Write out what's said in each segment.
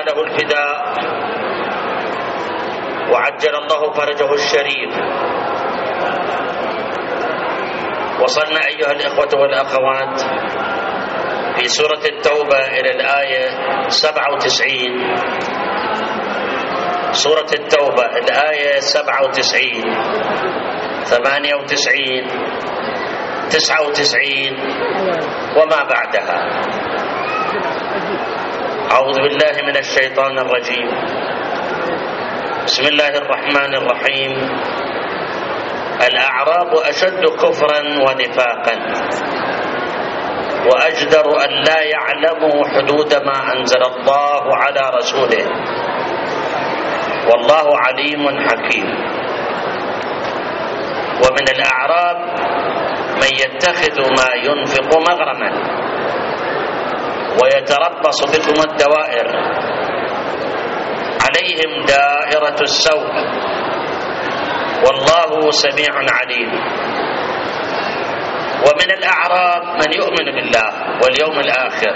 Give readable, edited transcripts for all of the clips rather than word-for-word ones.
له الفداء وعجل الله فرجه الشريف. وصلنا أيها الإخوة والأخوات في سورة التوبة إلى الآية 97. سورة التوبة الآية 97 98 99 وما بعدها. أعوذ بالله من الشيطان الرجيم. بسم الله الرحمن الرحيم. الأعراب أشد كفرا ونفاقا وأجدر أن لا يعلموا حدود ما أنزل الله على رسوله والله عليم حكيم. ومن الأعراب من يتخذ ما ينفق مغرما ويتربص بكم الدوائر عليهم دائرة السوء والله سميع عليم. ومن الأعراب من يؤمن بالله واليوم الآخر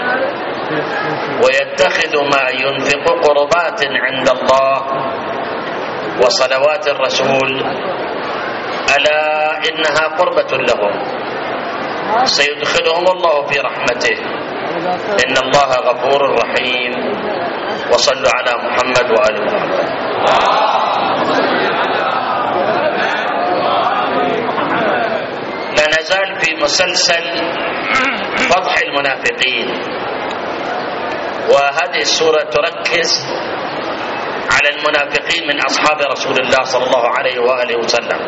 ويتخذ ما ينفق قربات عند الله وصلوات الرسول ألا إنها قربة لهم سيدخلهم الله في رحمته إن الله غفور رحيم. وصلوا على محمد وآل محمد. لا نزال في مسلسل فضح المنافقين، وهذه السورة تركز على المنافقين من أصحاب رسول الله صلى الله عليه وآله وسلم.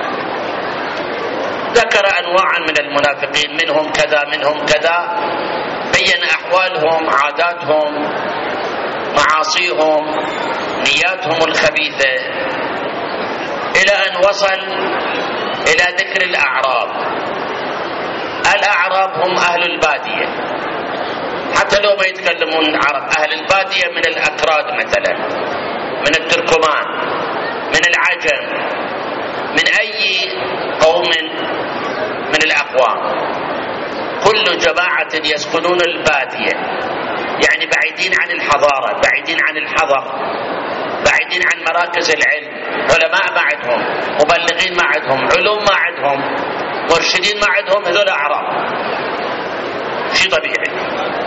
ذكر أنواعا من المنافقين، منهم كذا منهم كذا، بين أحوالهم، عاداتهم، معاصيهم، نياتهم الخبيثة، إلى أن وصل إلى ذكر الأعراب. الأعراب هم أهل البادية، حتى لو ما يتكلمون عرب، أهل البادية من الأكراد مثلا، من التركمان، من العجم، من أي قوم من الأقوام، كل جماعة يسكنون البادية، يعني بعيدين عن الحضارة، بعيدين عن الحضر، بعيدين عن مراكز العلم، علماء ما عندهم، مبلغين ما عندهم، علوم ما عندهم، مرشدين ما عندهم. هذول أعراب، شيء طبيعي.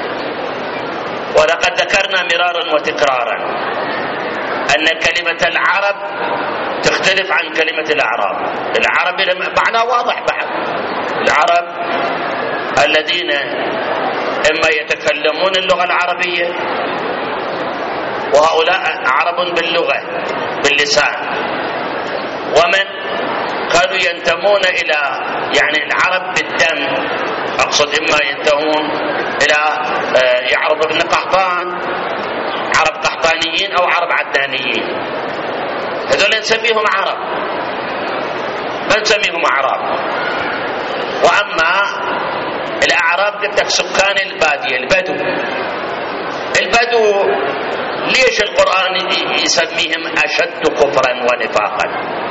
ولقد ذكرنا مرارا وتكرارا أن كلمة العرب تختلف عن كلمة الأعراب. العرب معناه واضح بعد. العرب الذين إما يتكلمون اللغة العربية، وهؤلاء عرب باللغة باللسان، ومن كانوا ينتمون إلى يعني العرب بالدم، أقصد إما ينتمون إلى يعرب ابن قحطان، عرب قحطانيين أو عرب عدنانيين، هذول نسميهم عرب، ما نسميهم أعراب. وأما الأعراب قلت لك سكان البادية، البدو. البدو ليش القرآن يسميهم أشد كفرا ونفاقا؟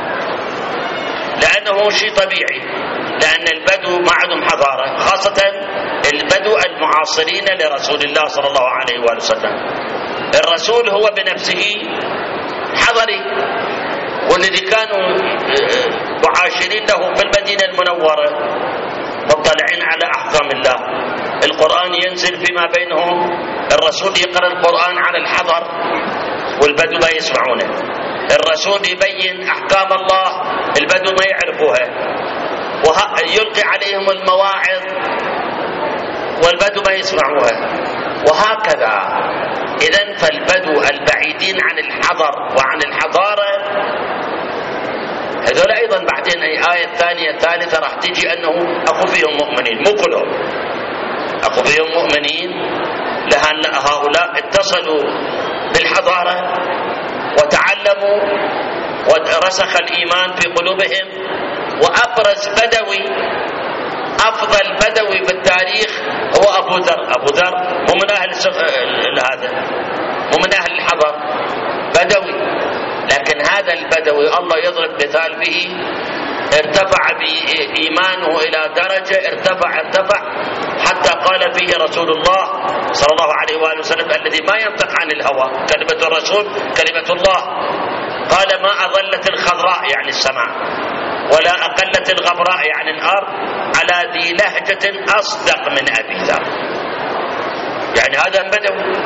لأنه شيء طبيعي، لأن البدو ما عندهم حضارة، خاصة البدو المعاصرين لرسول الله صلى الله عليه وآله وسلم. الرسول هو بنفسه حضري، والذي كانوا معاشرين له في المدينة المنورة مطلعين على أحكام الله. القرآن ينزل فيما بينهم، الرسول يقرأ القرآن على الحضر والبدو لا يسمعونه، الرسول يبين أحكام الله البدو ما يعرفوها، ويلقي عليهم المواعظ والبدو ما يسمعوها، وهكذا. إذن فالبدو البعيدين عن الحضر وعن الحضارة هذول أيضا بعدين الآية الثانية الثالثة راح تجي أنه أخو فيهم مؤمنين، مو كلهم أخو فيهم مؤمنين، لأن هؤلاء اتصلوا بالحضارة وتعلموا ورسخ الإيمان في قلوبهم. وأبرز بدوي، أفضل بدوي بالتاريخ هو أبو ذر. أبو ذر مو من أهل هذا، مو من أهل الحضر، بدوي، لكن هذا البدوي الله يضرب مثال به، ارتفع بإيمانه إلى درجة ارتفع حتى قال فيه رسول الله صلى الله عليه وآله وسلم الذي ما ينطق عن الهوى، كلمة الرسول كلمة الله، قال ما أظلت الخضراء يعني السماء ولا أقلت الغبراء يعني الأرض على ذي لهجة أصدق من أبي ذر. يعني هذا بدوي.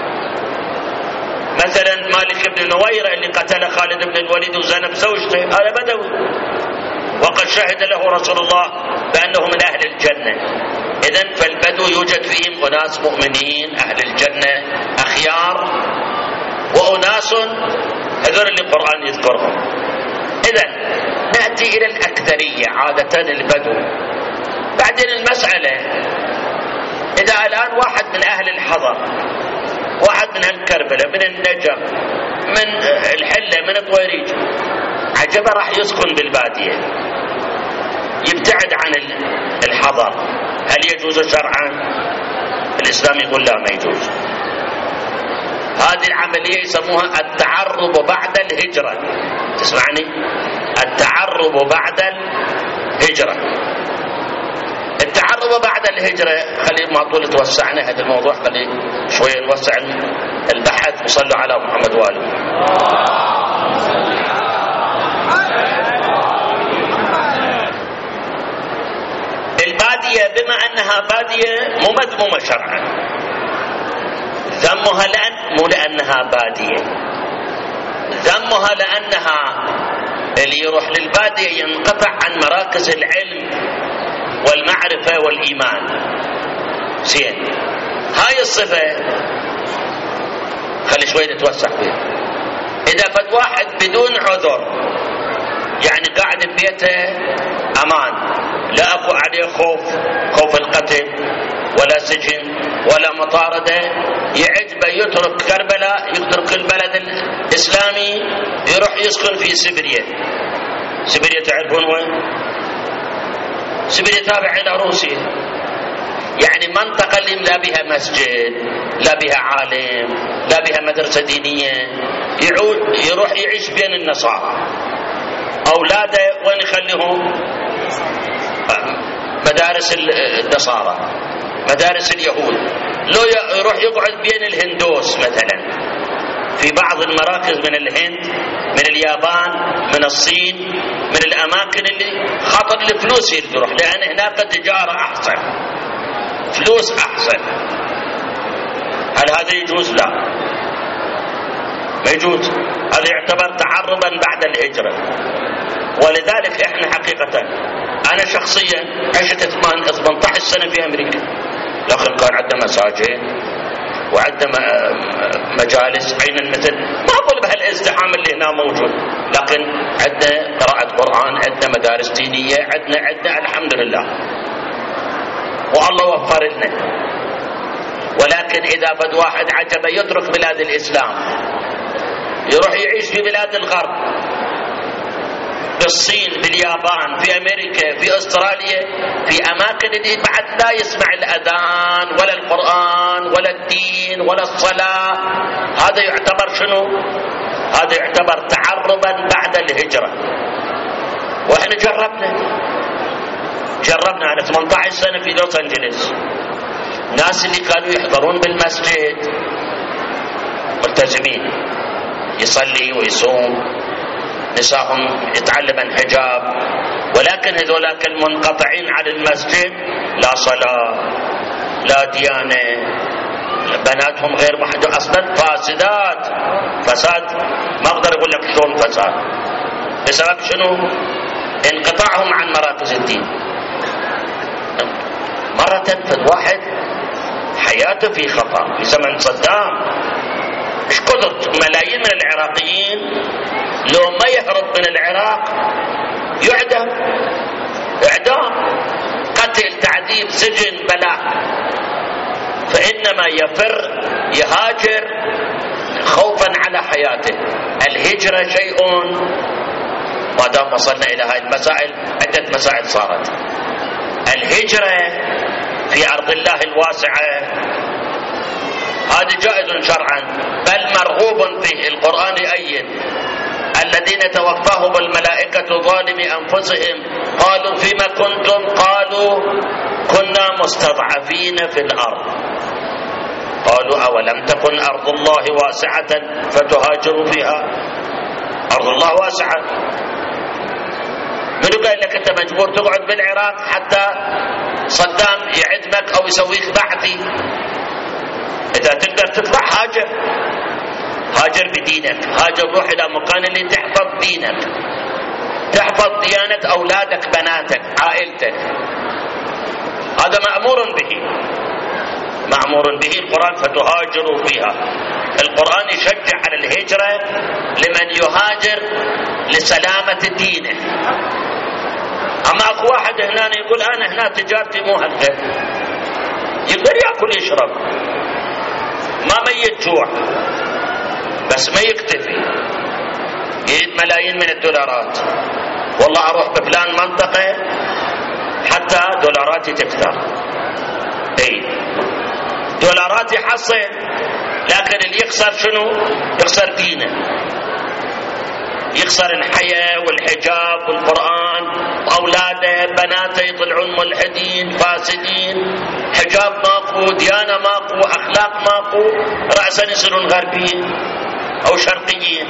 مثلا مالك بن نويرة اللي قتل خالد بن الوليد وزينب زوجته، هذا بدوي وقد شهد له رسول الله بأنه من أهل الجنة. إذن فالبدو يوجد فيهم أناس مؤمنين أهل الجنة أخيار، وأناس هذول اللي القرآن يذكرهم. إذن نأتي إلى الأكثرية عادة البدو. بعدين المسألة إذا الآن واحد من أهل الحضر، واحد من الكربلة، من النجم، من الحلة، من الطويريج، عجبه راح يسكن بالبادية يبتعد عن الحضر، هل يجوز شرعا؟ الإسلام يقول لا، ما يجوز. هذه العملية يسموها التعرب بعد الهجرة. تسمعني؟ التعرب بعد الهجرة. التعرب بعد الهجرة خلي ما طول توسعنا هذا الموضوع، خلي شوية نوسع البحث. وصلوا على محمد وآله. البادية بما أنها بادية مو مذمومة شرعا، ذمها مو لأنها بادية، ذمها لأنها اللي يروح للبادية ينقطع عن مراكز العلم والمعرفة والإيمان. زين، هاي الصفة خلي شوي نتوسع فيها. إذا فد واحد بدون عذر، يعني قاعد ببيته أمان، لا أكو عليه خوف القتل ولا سجن ولا مطاردة، يعجبه يترك كربلاء، يترك البلد الإسلامي، يروح يسكن في سيبيريا. سيبيريا تعرفون وين؟ سيبيريا تابع إلى روسيا، يعني منطقة اللي لا بها مسجد، لا بها عالم، لا بها مدرسة دينية، يروح يعيش بين النصارى. أولاده وين يخليهم؟ مدارس النصارى، مدارس اليهود. لو يروح يقعد بين الهندوس مثلا في بعض المراكز من الهند، من اليابان، من الصين، من الأماكن اللي خاطر الفلوس يروح، لأن هناك تجارة أحسن، فلوس أحسن. هل هذا يجوز؟ لا، ما يجوز. هذا يعتبر تعربا بعد الهجرة. ولذلك احنا حقيقة انا شخصيا عشت 18 سنة في امريكا، لكن كان عندنا مساجد وعندنا مجالس عين المثل، ما اقول بهالازدحام اللي هنا موجود، لكن عندنا قراءة قرآن، عندنا مدارس دينية، عندنا الحمد لله، والله وفر لنا. ولكن اذا بد واحد عجبه يترك بلاد الاسلام يروح يعيش في بلاد الغرب، بالصين، باليابان، في امريكا، في استراليا، في اماكن اللي بعد لا يسمع الاذان ولا القران ولا الدين ولا الصلاه، هذا يعتبر شنو؟ هذا يعتبر تعربا بعد الهجره. واحنا جربنا انا 18 سنه في لوس انجلوس، ناس اللي كانوا يحضرون بالمسجد ملتزمين، يصلي ويصوم، نساهم يتعلمن حجاب، ولكن هذولاك المنقطعين عن المسجد لا صلاة لا ديانة، بناتهم غير محجوب، اصلا فاسدات، فساد ما اقدر اقول لك شلون فساد، بسبب شنو؟ انقطاعهم عن مراكز الدين. مرة فد واحد حياته في خطر في زمن صدام، ايش كثر ملايين من العراقيين لو ما يهرب من العراق يعدم، اعدام، قتل، تعذيب، سجن، بلاء، فانما يفر يهاجر خوفا على حياته. الهجرة شيء، ما دام وصلنا الى هذه المسائل، عدة مسائل صارت. الهجرة في ارض الله الواسعة هذا جائز شرعا، بل مرغوب فيه. القرآن يؤيد الذين الذين توفاهم الملائكة ظالمي أنفسهم قالوا فيما كنتم؟ قالوا كنا مستضعفين في الأرض. قالوا أولم تكن أرض الله واسعة فتهاجروا فيها؟ أرض الله واسعة. منو قال لك أنت مجبور تقعد بالعراق حتى صدام يعدمك أو يسويك بعثي؟ إذا تقدر تطلع هاجر بدينك، هاجر روح إلى مكان اللي تحفظ دينك، تحفظ ديانة أولادك بناتك عائلتك. هذا مأمور به القرآن، فتهاجروا فيها. القرآن يشجع على الهجرة لمن يهاجر لسلامة دينه. أما أكو واحد هنا يقول أنا هنا تجارتي مو هكذا، يقدر يأكل يشرب، ما ميت جوع، بس ما يكتفي، يريد ملايين من الدولارات. والله أروح بفلان منطقة حتى دولاراتي تكثر. دولارات يحصل، لكن اللي يخسر شنو؟ يخسر دينه، يخسر الحياة والحجاب والقرآن، وأولاده بناته يطلعون ملحدين فاسدين، حجاب ماكو، ديانة ماكو، أخلاق ماكو، رأسا يصيرون غربيين أو شرقيين.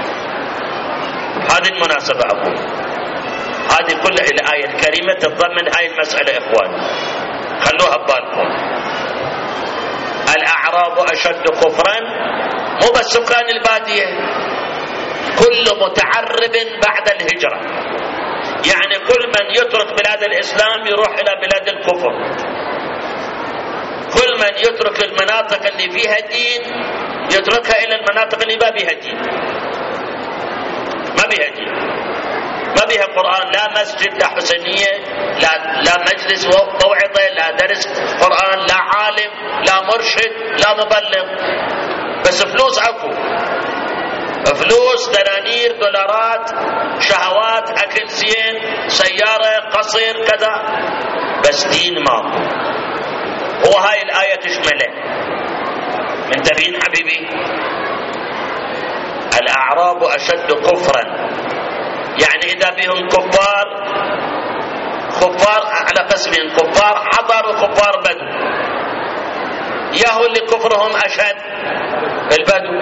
هذه المناسبة أقول هذه كلها الآية الكريمة تتضمن هاي المسألة. إخوان خلوها ببالكم. الأعراب أشد كفرا، مو بس سكان البادية، كل متعرب بعد الهجرة، يعني كل من يترك بلاد الإسلام يروح إلى بلاد الكفر، كل من يترك المناطق اللي فيها دين يتركها إلى المناطق اللي ما فيها دين، ما بيها قرآن، لا مسجد، لا حسينية، لا مجلس موعظة، لا درس قرآن، لا عالم، لا مرشد، لا مبلغ، بس فلوس اكو، فلوس، دنانير، دولارات، شهوات، اكل زين، سيارة، قصر، كذا، بس دين ماكو. هو هاي الآية تشمله. منتبهين حبيبي؟ الأعراب أشد كفرا، يعني إذا بهم كفار على قسمين، كفار حضر وكفار بدو. ياهو اللي كفرهم أشد البدو،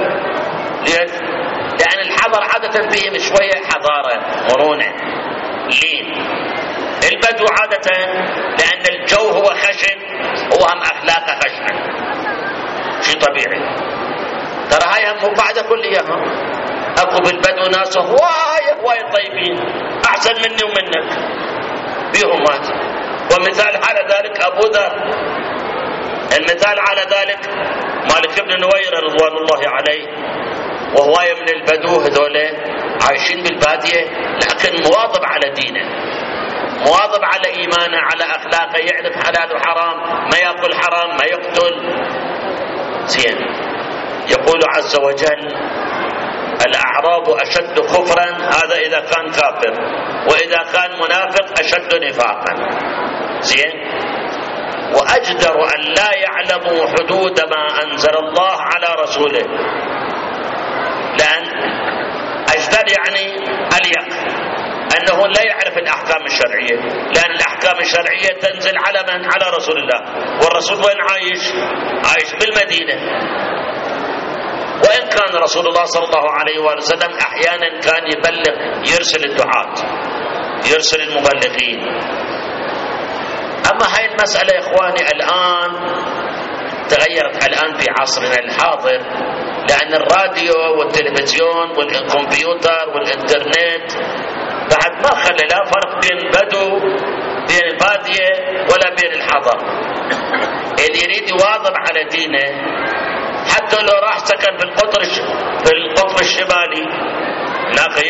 لأن الحضر عادة فيهم شوية حضارة، مرونة، لين. البدو عادة لأن الجو هو خشن، هو هم أخلاقه خشن، شيء طبيعي. ترى هاي هم مقاعدة كلها. أكو بالبدو ناس هواي طيبين، أحسن مني ومنك، بيهم مات. ومثال على ذلك أبو ذر، المثال على ذلك مالك بن نوير رضوان الله عليه، وهواية من البدو هذول عايشين بالبادية، لكن مواظب على دينه، مواظب على إيمانه، على أخلاقه، يعرف حلال وحرام، ما يأكل حرام، ما يقتل. زين. يقول عز وجل الأعراب أشد كفرا، هذا إذا كان كافر، وإذا كان منافق أشد نفاقا. زين. وأجدر أن لا يعلموا حدود ما أنزل الله على رسوله، لأن أجدر يعني أليق، أنه لا يعرف الأحكام الشرعية، لأن الأحكام الشرعية تنزل على من؟ على رسول الله. والرسول وين عايش بالمدينة. وإن كان رسول الله صلى الله عليه وسلم أحيانا كان يبلغ، يرسل الدعاة، يرسل المبلغين. أما هاي المسألة يا إخواني الآن تغيرت، الآن في عصرنا الحاضر، لأن الراديو والتلفزيون والكمبيوتر والإنترنت بعد ما خلى لا فرق بين بدو، بين البادية، ولا بين الحضر. اللي يريد يواظب على دينه حتى لو راح سكن في القطب الشمالي، هناك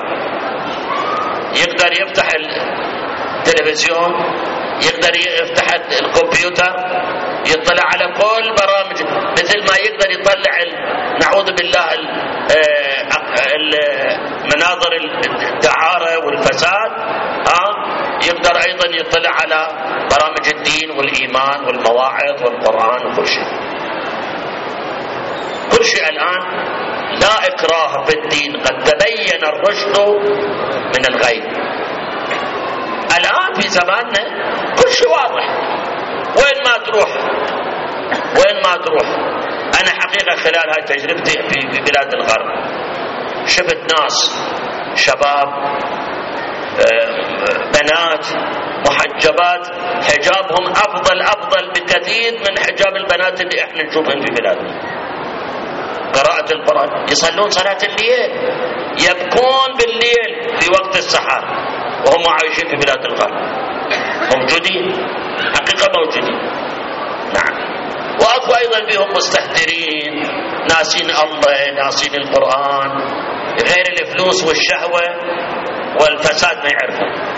يقدر يفتح التلفزيون، يقدر يفتح الكمبيوتر، يطلع على كل برامج، مثل ما يقدر يطلع نعوذ بالله مناظر الدعارة والفساد، يقدر أيضا يطلع على برامج الدين والإيمان والمواعظ والقرآن وكل شيء. كل شيء الآن لا إكراه في الدين، قد تبين الرشد من الغي. الآن في زماننا كل شيء واضح، وين ما تروح. أنا حقيقة خلال هاي تجربتي في بلاد الغرب شفت ناس شباب بنات محجبات حجابهم أفضل بكثير من حجاب البنات اللي احنا نشوفهم في بلادنا. قراءة القرآن، يصلون صلاة الليل، يبكون بالليل في وقت السحر، وهم عايشين في بلاد الغرب. موجودين، حقيقة موجودين. نعم. وأكو أيضا بهم مستهترين، ناسين الله، ناسين القرآن، غير الفلوس والشهوة والفساد ما يعرفون.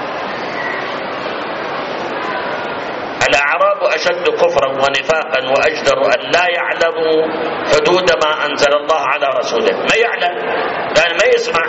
الأعراب أشد كفرا ونفاقا وأجدر أن لا يعلموا حدود ما أنزل الله على رسوله. ما يعلم لأن ما يسمع.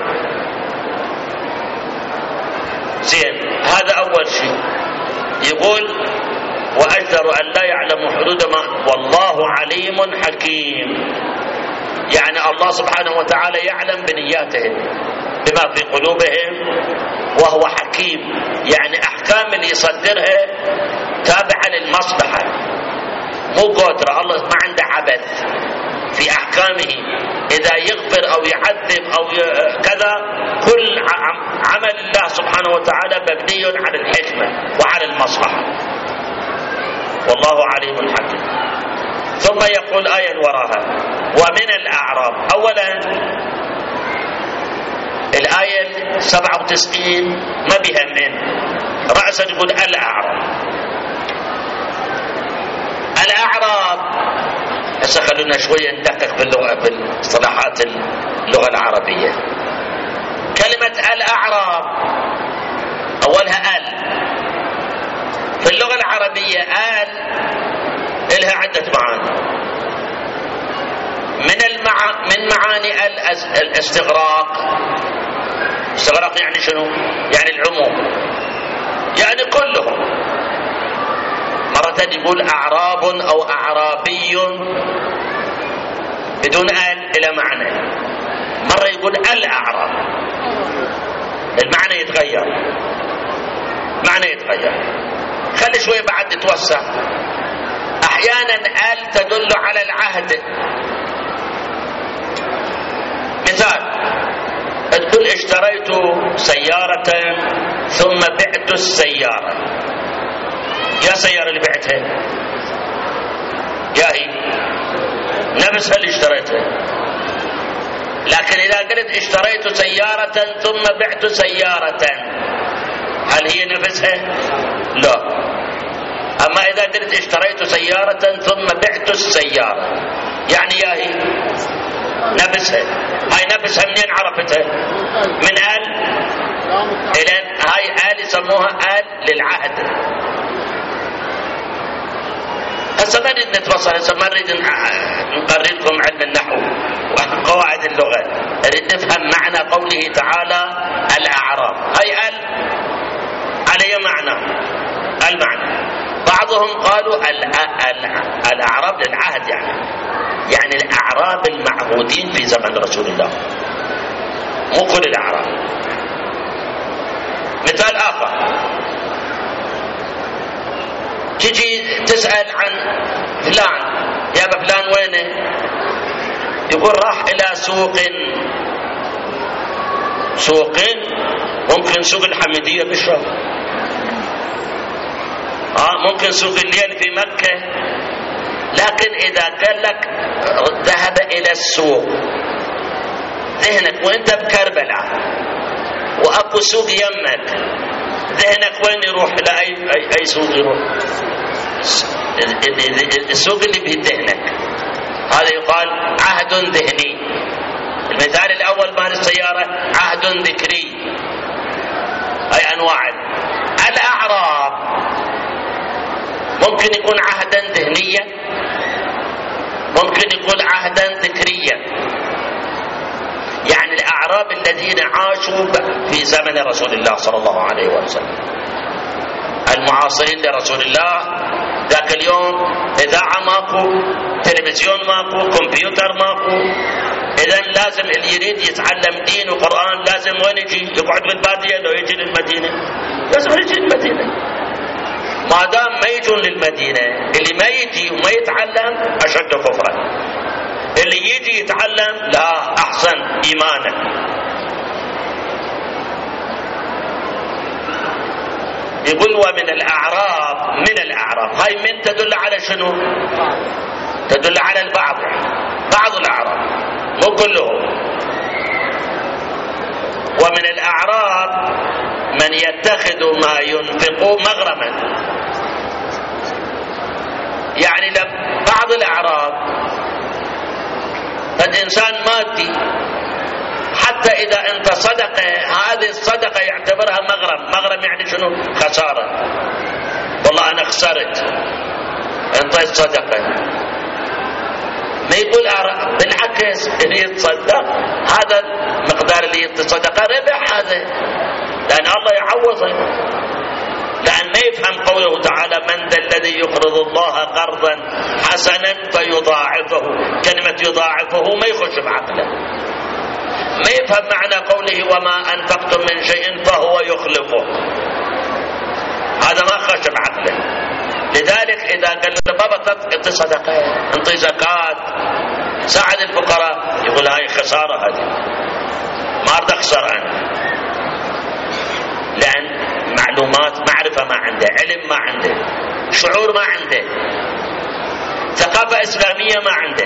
زين، هذا أول شيء. يقول وأجدر أن لا يعلموا حدود ما، والله عليم حكيم. يعني الله سبحانه وتعالى يعلم بنياتهم بما في قلوبهم، وهو حكيم. يعني أحكام اللي يصدرها تابعة للمصلحة، مو قدرة. الله ما عنده عبث في أحكامه، إذا يغفر أو يعذب أو كذا، كل عمل الله سبحانه وتعالى مبني على الحكمة وعلى المصلحة، والله عليم حكيم. ثم يقول آية وراها ومن الأعراب. أولا الآية 97 ما بها من رأسا، يقول الأعراب. هسه خلونا شوية ندقق باصطلاحات اللغة العربية. كلمة الأعراب أولها في اللغة العربية لها عدة معاني. من معاني الاستغراق. استغراق يعني شنو؟ يعني العموم، يعني كلهم. مرة يقول أعراب أو أعرابي بدون إلى معنى. مرة يقول الأعراب، المعنى يتغير، خلي شوي بعد نتوسع. أحيانا تدل على العهد. مثال تقول اشتريت سيارة ثم بعت السيارة. يا سيارة اللي بعتها يا هي نفسها اللي اشتريتها. لكن إذا قلت اشتريت سيارة ثم بعت سيارة، هل هي نفسها؟ لا. أما إذا قلت اشتريت سيارة ثم بعت السيارة، يعني يا هي نفسها. هاي نفسها منين عرفتها؟ من إلى هاي يسموها للعهد. هسه ما نريد نتوصل، هسه ما نريد نقرر لكم علم النحو وقواعد اللغة، نريد نفهم معنى قوله تعالى الأعراب. هاي على معنى المعنى. بعضهم قالوا الأعراب للعهد، يعني الأعراب المعهودين في زمن رسول الله، مو كل الأعراب. مثال آخر، تجي تسأل عن فلان، يا أبا فلان وينه؟ يقول راح إلى سوق، ممكن سوق الحميدية بالشام، ممكن سوق الليل في مكة. لكن إذا قال لك ذهب إلى السوق، ذهنك وانت بكربلاء وأكو سوق يمك، ذهنك وين يروح؟ إلى أي سوق يروح؟ السوق اللي في ذهنك، هذا يقال عهد ذهني. المثال الأول مال السيارة عهد ذكري. أي أنواع. الأعراب ممكن يكون عهدا ذهنيا، ممكن يكون عهدا ذكريا. يعني الأعراب الذين عاشوا في زمن رسول الله صلى الله عليه وسلم، المعاصرين لرسول الله. ذاك اليوم إذاعة ماكو، تلفزيون ماكو، كمبيوتر ماكو، إذن لازم اللي يريد يتعلم دين وقرآن لازم وين يجي؟ يقعد بالبادية لو يجي للمدينة؟ لازم يجي للمدينة. ما دام ما يجون للمدينة، اللي ما يجي وما يتعلم أشد كفرا. اللي يجي يتعلم لا أحسن إيمانا. يقول ومن الأعراب، من الأعراب، هاي من تدل على شنو؟ تدل على البعض، بعض الأعراب مو كلهم. ومن الأعراب من يتخذ ما ينفق مغرما، يعني بعض الأعراب قد إنسان مادي، حتى إذا أنت صدقة هذه الصدقة يعتبرها مغرم. مغرم يعني شنو؟ خسارة. والله أنا خسرت انطيت صدقة. ما يقول بالعكس اللي يتصدق هذا مقدار اللي يتصدق ربح هذا، لأن الله يعوضه. لأن ما يفهم قوله تعالى من ذا الذي يقرض الله قرضا حسنا فيضاعفه. كلمة يضاعفه ما يخش بعقله، ما يفهم معنى قوله وما أنفقتم من شيء فهو يخلفه. هذا ما خش بعقله. لذلك إذا قال له بابا انت صدقة، انت زكاة، ساعد الفقراء، يقول هاي خسارة، هذه ما أريد أخسر أنا. لأن معلومات، معرفة ما عنده، علم ما عنده، شعور ما عنده، ثقافة إسلامية ما عنده.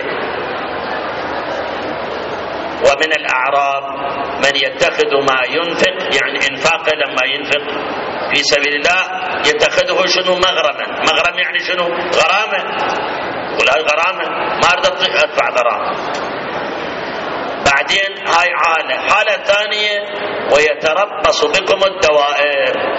ومن الأعراب من يتخذ ما ينفق، يعني إنفاقه لما ينفق في سبيل الله يتخذه شنو؟ مغرما. مغرم يعني شنو؟ غرامة. يقول هاي غرامة، ما أريد أدفع غرامة. بعدين هاي حالة ثانية ويتربص بكم الدوائر.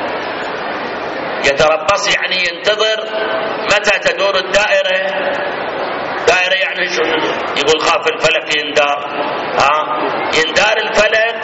يتربص يعني ينتظر متى تدور الدائرة. دائرة يعني شو؟ يقول خاف الفلك يندار. يندار الفلك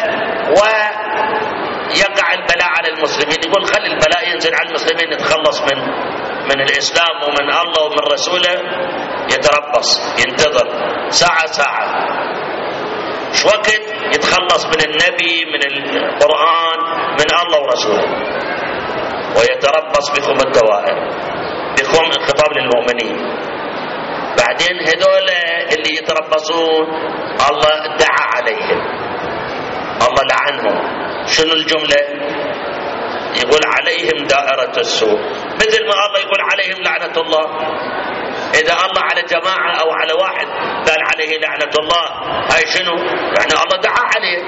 ويقع البلاء على المسلمين. يقول خلي البلاء ينزل على المسلمين نتخلص من الإسلام ومن الله ومن رسوله. يتربص ينتظر ساعة ساعة، شو وقت يتخلص من النبي، من القرآن، من الله ورسوله. ويتربص بكم الدوائر، بكم الخطاب للمؤمنين. بعدين هذول اللي يتربصون الله دعا عليهم، الله لعنهم. شنو الجملة؟ يقول عليهم دائرة السوء، مثل ما الله يقول عليهم لعنة الله. إذا الله على جماعة أو على واحد قال عليه لعنة الله، هاي شنو؟ يعني الله دعا عليه.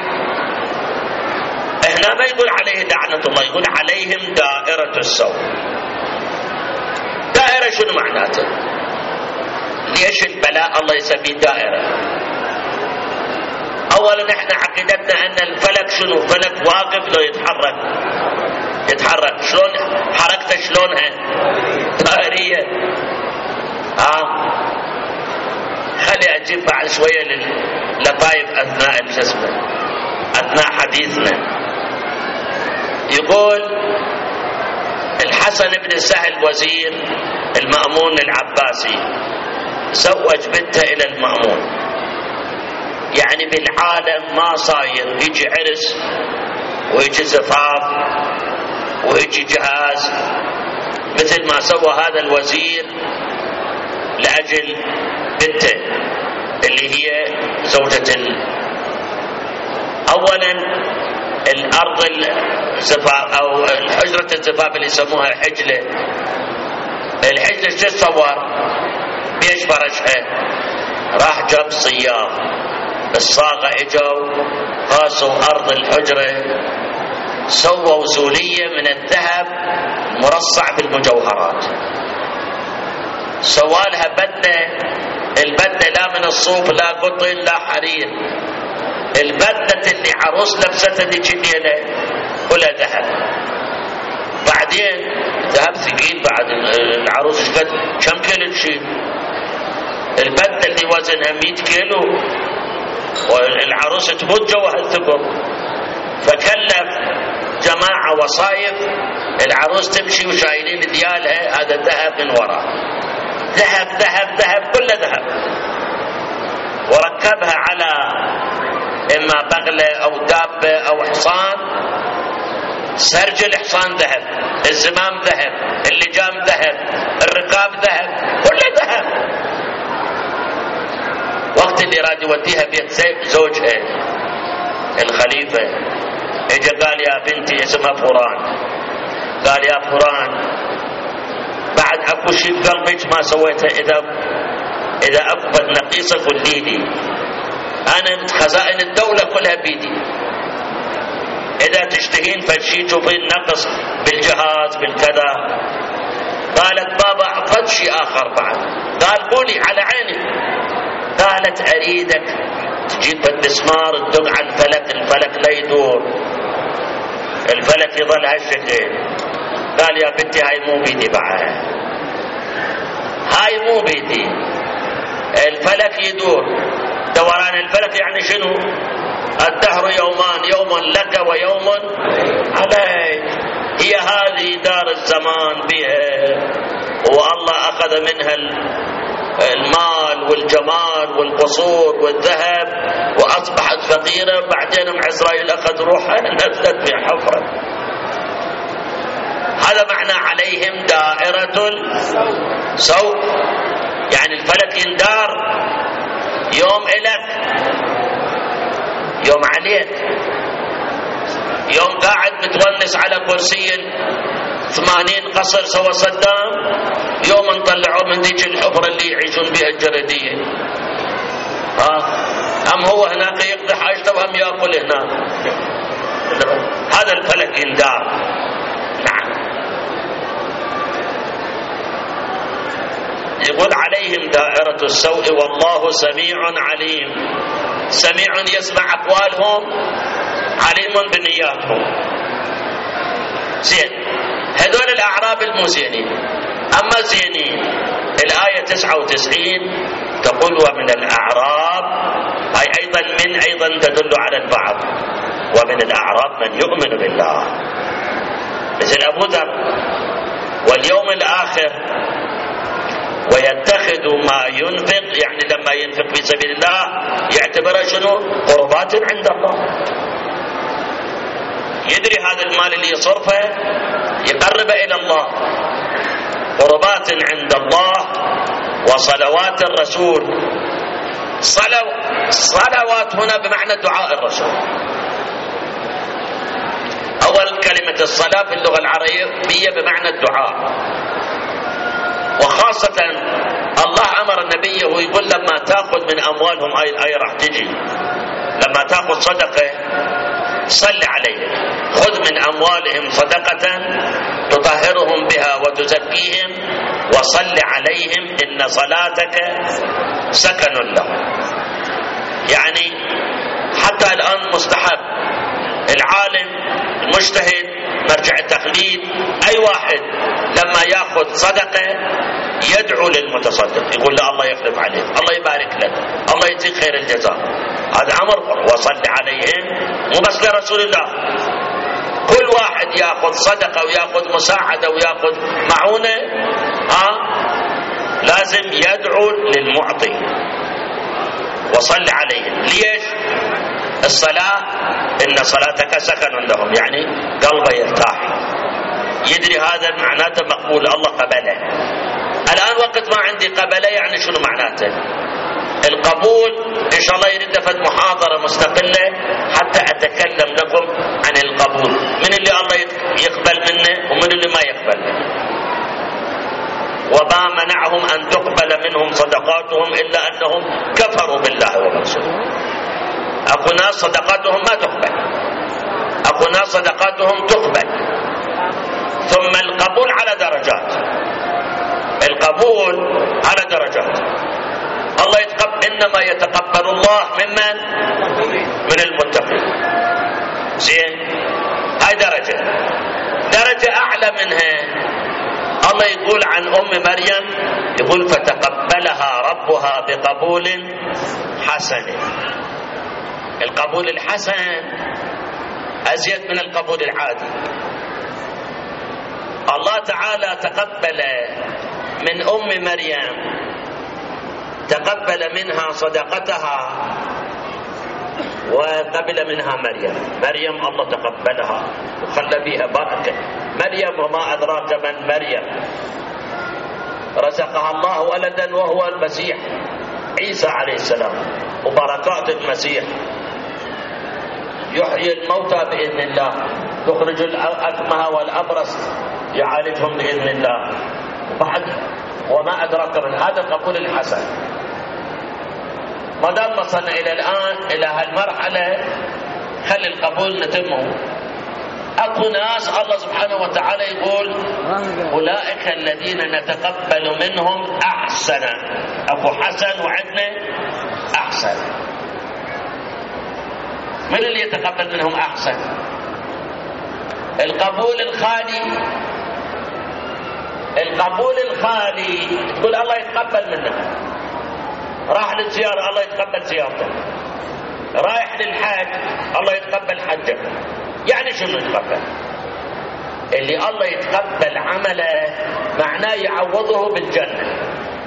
إحنا ما يقول عليه لعنة الله، يقول عليهم دائرة السوء. دائرة شنو معناته؟ ليش البلاء الله يسميه دائرة؟ أولا احنا عقيدتنا أن الفلك شنو؟ فلك واقف لو يتحرك. يتحرك شلون؟ حركته شلونها؟ دائرية. خلي أجيب بعد شوية للطائف أثناء حديثنا. يقول الحسن بن سهل وزير المأمون العباسي زوج بنته إلى المأمون. يعني بالعالم ما صاير يجي عرس ويجي زفاف ويجي جهاز مثل ما سوى هذا الوزير لأجل بنته اللي هي زوجة أولا الأرض الزفاف أو حجرة الزفاف اللي يسموها حجلة. الحجلة شو تصور؟ بيش فرشها؟ راح جاب صياغ، الصاغة اجوا قاسوا أرض الحجرة، سووا زولية من الذهب مرصع بالمجوهرات، سوالها بدة. البدة لا من الصوف لا قطن لا حرير. البدة اللي عروس لبستها دي الليلة كلها ذهب. بعدين ذهب ثقيل بعد العروس قد كم كيلو تشيل؟ البدة اللي وزنها 100 كيلو والعروس تموت جوا هالثقب. فكلف جماعة وصايف العروس تمشي وشايلين ديالها هذا الذهب من وراء. ذهب ذهب ذهب كله ذهب. وركبها على إما بغلة أو دابة أو حصان، سرج الحصان ذهب، الزمام ذهب، اللجام ذهب، الركاب ذهب، كله ذهب. وقت اللي راد يوديها بيت زوجها الخليفة اجى قال يا بنتي اسمها فران، قال يا فران بعد اكو شيء بقلبك ما سويته، اذا اكو بد نقيصه قولي لي، انا خزائن الدوله كلها بيدي، اذا تشتهين فشي تشوفين نقص بالجهاز بالكذا. قالت بابا فد شيء اخر بعد. قال قولي على عيني. قالت اريدك تجيب المسمار تدق على الفلك لا يدور، الفلك يظل هالشكل. قال يا بنتي هاي مو بيدي بعد، هاي مو بيدي، الفلك يدور. دوران الفلك يعني شنو؟ الدهر يومان، يوم لك ويوم عليك. هي هذه دار الزمان بها، والله أخذ منها المال والجمال والقصور والذهب وأصبحت فقيرة، بعدين مع إسرائيل أخذ روحها نزلت في حفرة. هذا معنى عليهم دائرة السوء، يعني الفلك يندار، يوم إلك يوم عليك. يوم قاعد متونس على كرسي 80 قصر سوى صدام، يوم نطلعوا من ذيك الحفرة اللي يعيشون بها الجردية. أم هو هناك يقضي حاجته وهم يأكل هناك. هذا الفلك يندار. نعم. يقول عليهم دائرة السوء والله سميع عليم. سميع يسمع أقوالهم، عليم بنياتهم. زين، هذول الأعراب المزينين. أما زينين الآية 99 تقول ومن الأعراب، هاي أيضا من أيضا تدل على البعض، ومن الأعراب من يؤمن بالله مثل أبو ذر واليوم الآخر ويتخذ ما ينفق، يعني لما ينفق في سبيل الله يعتبره شنو؟ قربات عند الله. يدري هذا المال اللي يصرفه يقرب إلى الله، قربات عند الله وصلوات الرسول. صلوات هنا بمعنى دعاء الرسول. أول كلمة الصلاة في اللغة العربية بمعنى الدعاء، وخاصة الله أمر نبيه ويقول لما تأخذ من أموالهم أي راح تجي، لما تأخذ صدقة صل عليهم، خذ من أموالهم صدقة تطهرهم بها وتزكيهم وصل عليهم إن صلاتك سكن لهم. يعني حتى الآن مستحب العالم المجتهد مرجع التقليد أي واحد لما يأخذ صدقة يدعو للمتصدق، يقول له الله يخلف عليك، الله يبارك لك، الله يجزيك خير الجزاء. هذا أمر. وصل عليهم مو بس لرسول الله، كل واحد يأخذ صدقة ويأخذ مساعدة ويأخذ معونة لازم يدعو للمعطي وصل عليهم. ليش؟ الصلاة إن صلاتك سكن لهم، يعني قلبه يرتاح، يدري هذا معناته مقبول، الله قبله. الآن وقت ما عندي قبله يعني شنو معناته؟ القبول إن شاء الله يريد فد محاضرة مستقلة حتى أتكلم لكم عن القبول، من اللي الله يقبل منه ومن اللي ما يقبل منه، وما منعهم أن تقبل منهم صدقاتهم إلا أنهم كفروا بالله ورسوله. أكو ناس صدقاتهم ما تقبل، أكو ناس صدقاتهم تقبل. ثم القبول على درجات، القبول على درجات. الله يتقبل، إنما يتقبل الله ممن؟ من المتقين. زين، هاي درجة أعلى منها. الله يقول عن أم مريم، يقول فتقبلها ربها بقبول حسن. القبول الحسن أزيد من القبول العادي. الله تعالى تقبل من أم مريم، تقبل منها صدقتها وقبل منها مريم الله تقبلها وخلى بها بركة. مريم وما أدراك من مريم، رزقها الله ولدا وهو المسيح عيسى عليه السلام، وبركات المسيح يحيي الموتى بإذن الله، يخرج الأكمه والأبرص يعالجهم بإذن الله. بعد وما أدراك من هذا القبول الحسن. ما دام وصلنا إلى الآن إلى هالمرحلة خلي القبول نتمه. أكو ناس الله سبحانه وتعالى يقول أولئك الذين نتقبل منهم أحسن. أكو حسن وعندنا أحسن. من اللي يتقبل منهم أحسن؟ القبول الخالي. القبول الخالي تقول الله يتقبل منك. راح للزيارة الله يتقبل زيارتك، رايح للحج الله يتقبل حجك. يعني شنو يتقبل؟ اللي الله يتقبل عمله معناه يعوضه بالجنة.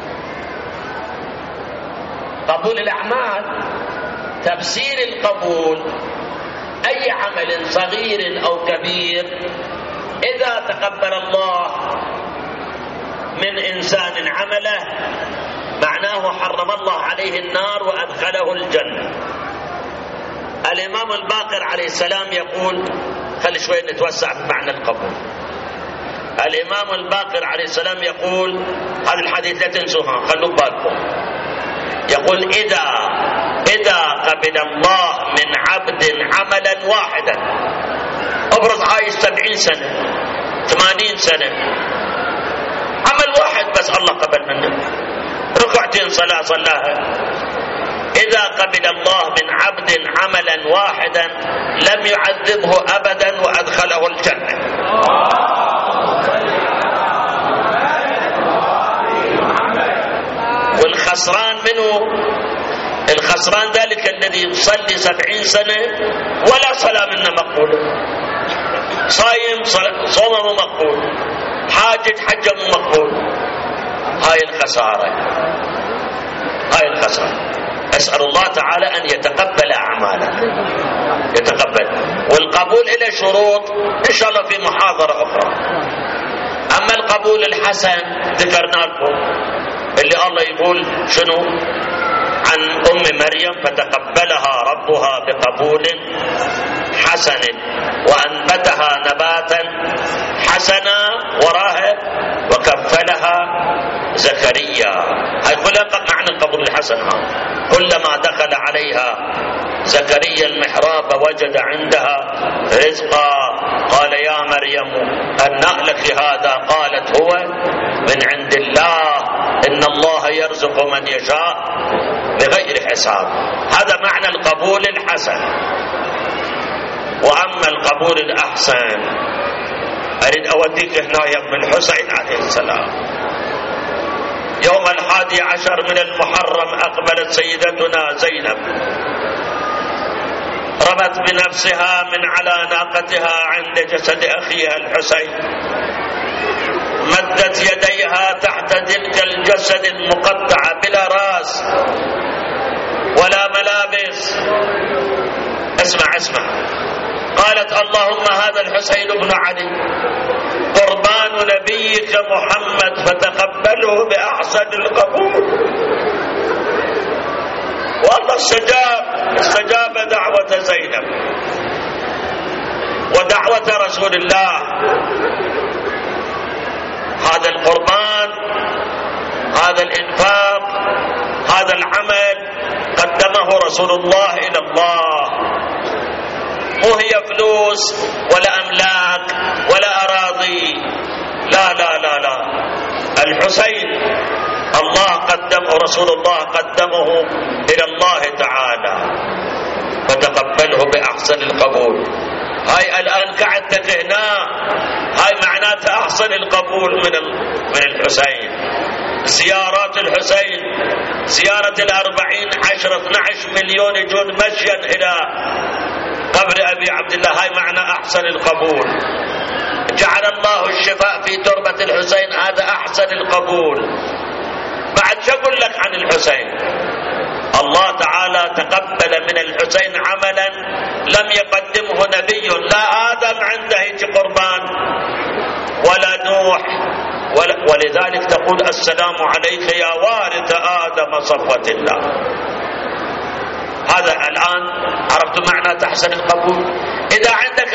قبول الأعمال تفسير القبول أي عمل صغير أو كبير إذا تقبل الله من إنسان عمله معناه حرم الله عليه النار وأدخله الجنة. الإمام الباقر عليه السلام يقول، خلي شوي نتوسع في معنى القبول. الإمام الباقر عليه السلام يقول، هذا الحديث لا تنسوها خلوا بالكم، يقول إذا قبل الله من عبد عملا واحدا، أبرز عايش 70 سنة 80 سنة، عمل واحد بس الله قبل منه، ركعتين صلاة صلاها، إذا قبل الله من عبد عملا واحدا لم يعذبه أبدا وأدخله الجنة. والخسران منه؟ الخسران ذلك الذي يصلي 70 سنة ولا صلاة منه مقبولة، صايم صومه مقبول، حاجج حجه مقبول. هاي الخسارة، هاي الخسارة. أسأل الله تعالى أن يتقبل أعماله، يتقبل. والقبول إلى شروط إن شاء الله في محاضرة أخرى. أما القبول الحسن ذكرنا لكم، اللي الله يقول شنو عن أم مريم، فتقبلها ربها بقبول حسن وأنبتها نباتا حسنا وراها وكفلها زكريا. هاي كلها معنى القبول الحسن. كلما دخل عليها زكريا المحراب وجد عندها رزقا قال يا مريم أنى لك هذا؟ قالت هو من عند الله إن الله يرزق من يشاء بغير حساب. هذا معنى القبول الحسن. وأما القبول الأحسن أريد أوديك هنا من الحسين عليه السلام. يوم 11 من المحرم أقبلت سيدتنا زينب، رمت بنفسها من على ناقتها عند جسد أخيها الحسين، مدت يديها تحت تلك الجسد المقطع بلا رأس ولا ملابس. اسمع قالت اللهم هذا الحسين بن علي قربان نبيك محمد فتقبله بأحسن القبول. والله استجاب دعوة زينب ودعوة رسول الله. هذا القربان، هذا الإنفاق، هذا العمل قدمه رسول الله إلى الله، مو هي فلوس ولا أملاك ولا أراضي، لا لا لا لا. الحسين الله قدمه، رسول الله قدمه إلى الله تعالى فتقبله بأحسن القبول. هاي الآن قعدتك هنا، هاي معناتها أحسن القبول من الحسين. زيارات الحسين، زيارة 40 10 12 مليون يجون مشيا إلى قبر أبي عبد الله، هاي معنى أحسن القبول. جعل الله الشفاء في تربة الحسين، هذا أحسن القبول. بعد شو أقول لك عن الحسين؟ الله تعالى تقبل من الحسين عملا لم يقدمه نبي، لا آدم عنده هيك قربان ولا نوح ولذلك تقول السلام عليك يا وارث آدم صفوة الله. هذا الآن عرفتم معنى تحسن القبول. إذا عندك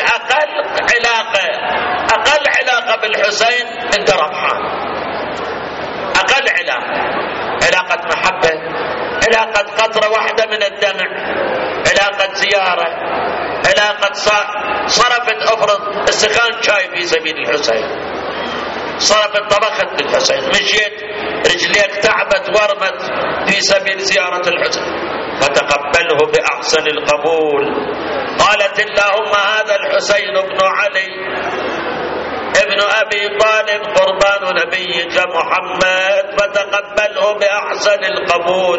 أقل علاقة بالحسين أنت ربحان. أقل علاقة محبة، علاقة قطرة واحدة من الدمع، علاقة زيارة، علاقة صرفت أفرض السخان شاي في سبيل الحسين، صرفت طبخت للحسين، مشيت رجليك تعبت ورمت في سبيل زيارة الحسين، فتقبله بأحسن القبول. قالت اللهم هذا الحسين بن علي ابن أبي طالب قربان نبيك محمد، فتقبله بأحسن القبول.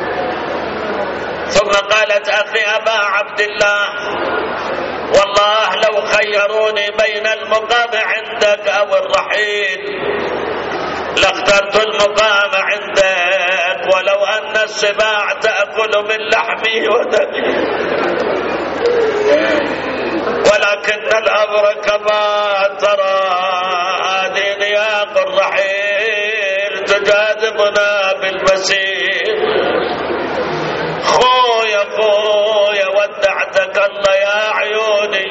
ثم قالت أخي أبا عبد الله والله لو خيروني بين المقام عندك أو الرحيل لاخترت المقام عندك، ولو أن السباع تأكل من لحمي ودمي، ولكن الأمر كما ترى هذه نياق الرحيل تجاذبنا بالمسير. خويا ودعتك الله يا عيوني،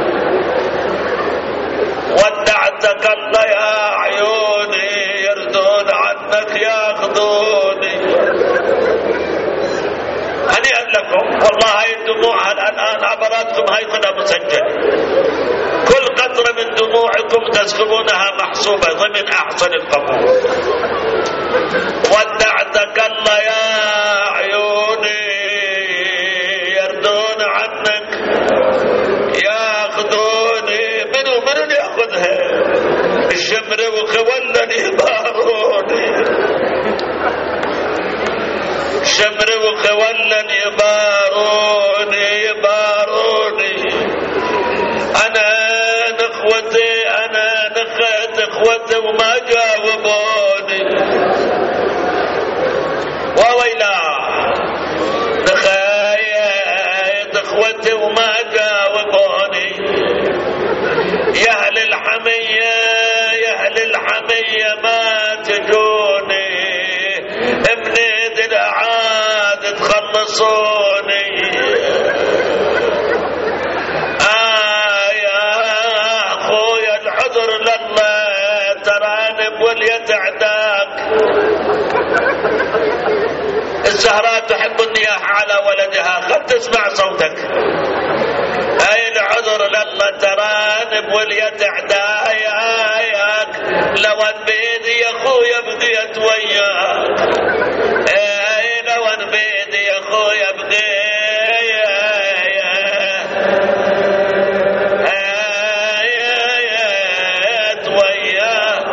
ودعتك الله يا عيوني، يردون عنك ياخذوني. هنيئا لكم والله هاي الدموع الآن عبراتكم هاي كلها مسجلة، كل قطرة من دموعكم تسكبونها محسوبة ضمن أحسن القبول. ودعتك الله يا عيوني، يردون عنك ياخذوني. منو ياخذها؟ الشمر وخولن يباروني، الشمر وخولن يباروني. انا نخت اخوتي وما جاوبوني، وويلا نخيت اخوتي وما جاوبوني. يا اهل الحمية ما تجوني، ابني دلعاد تخلصوني. يا اخويا العذر لله تراني بولية عداك. الزهراء تحب النياح على ولدها، خل تسمع صوتك. اي العذر لله تراني بولية عداياك، لو ان بيدي يا اخويا بقيت وياك. اي لو ان بيدي يا اخويا بقيت وياك.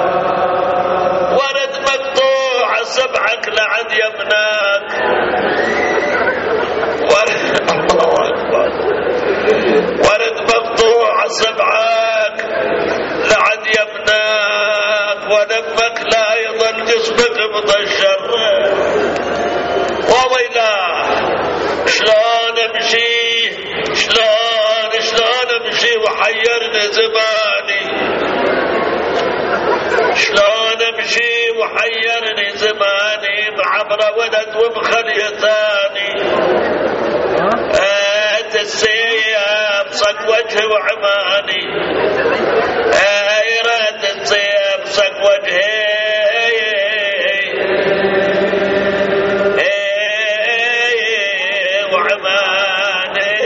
ورد مقطوع سبعك لعد يمناك، ورد مقطوع سبعك لعد يمناك، ودمك لا يضل جسمك مطشر. وويلاه شلون امشي وحيرني زماني، شلون امشي وحيرني زماني، بعبره ولد وبخليتاني. السياب صك وجهي وعماني، رد السياب صك وجهي وعماني.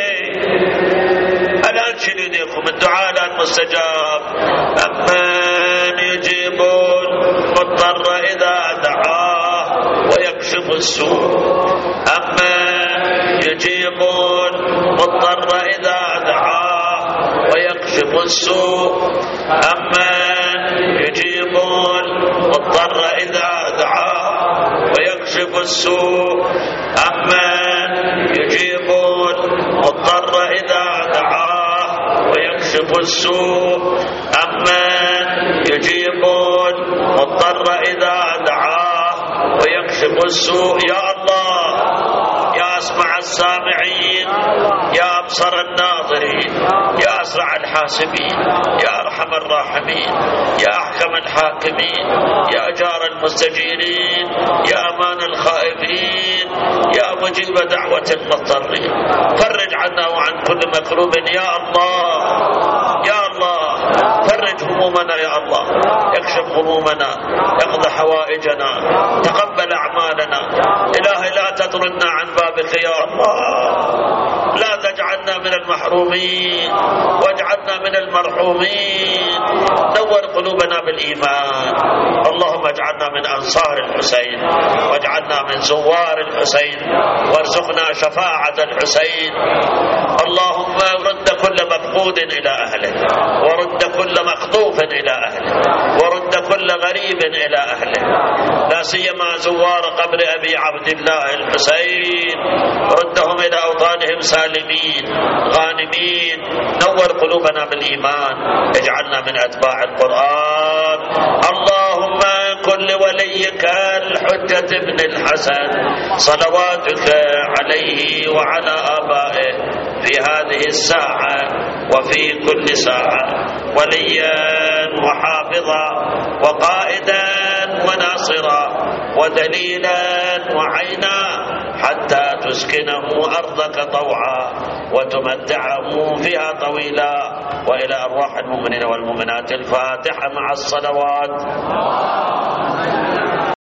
الآن شنو يديكم الدعاء الآن مستجاب. أمن يجيبون مضطر إذا دعاه ويكشف السوء، أمن يجيبون مضطر إذا دعاه ويكشف السوء، أمن يجيبون مضطر إذا دعاه ويكشف السوء، أمن يجيبون مضطر إذا دعاه ويكشف السوء، أمن يجيبون مضطر إذا دعاه ويكشف السوء. يا الله يا أسمع السامعين، يا أبصر الناظرين، يا أسرع الحاسبين، يا أرحم الراحمين، يا أحكم الحاكمين، يا جار المستجيرين، يا أمان الخائفين، يا مجيب دعوة المضطرين. فرج عنا وعن كل مكروب يا الله، يا الله. فرج همومنا يا الله، اكشف غمومنا، اقض حوائجنا، تقبل أعمالنا. إلهي لا تطردنا عن بابك يا الله، لا تجعلنا من المحرومين واجعلنا من المرحومين. نور قلوبنا بالإيمان. اللهم اجعلنا من أنصار الحسين، واجعلنا من زوار الحسين، وارزقنا شفاعة الحسين. اللهم رد كل مفقود إلى أهله، ورد كل مخطوف إلى أهله، ورد كل غريب إلى أهله، لا سيما زوار قبر أبي عبد الله الحسين. ردهم إلى أوطانهم سالمين غانمين. نور قلوبنا بالإيمان، اجعلنا من أتباع القرآن. اللهم كن لوليك الحجة بن الحسن صلواتك عليه وعلى آبائه في هذه الساعة وفي كل ساعة وليا وحافظا وقائدا وناصرا ودليلا وعينا، حتى تسكنه أرضك طوعا وتمتعه فيها طويلا. وإلى أرواح المؤمنين والمؤمنات الفاتحة مع الصلوات.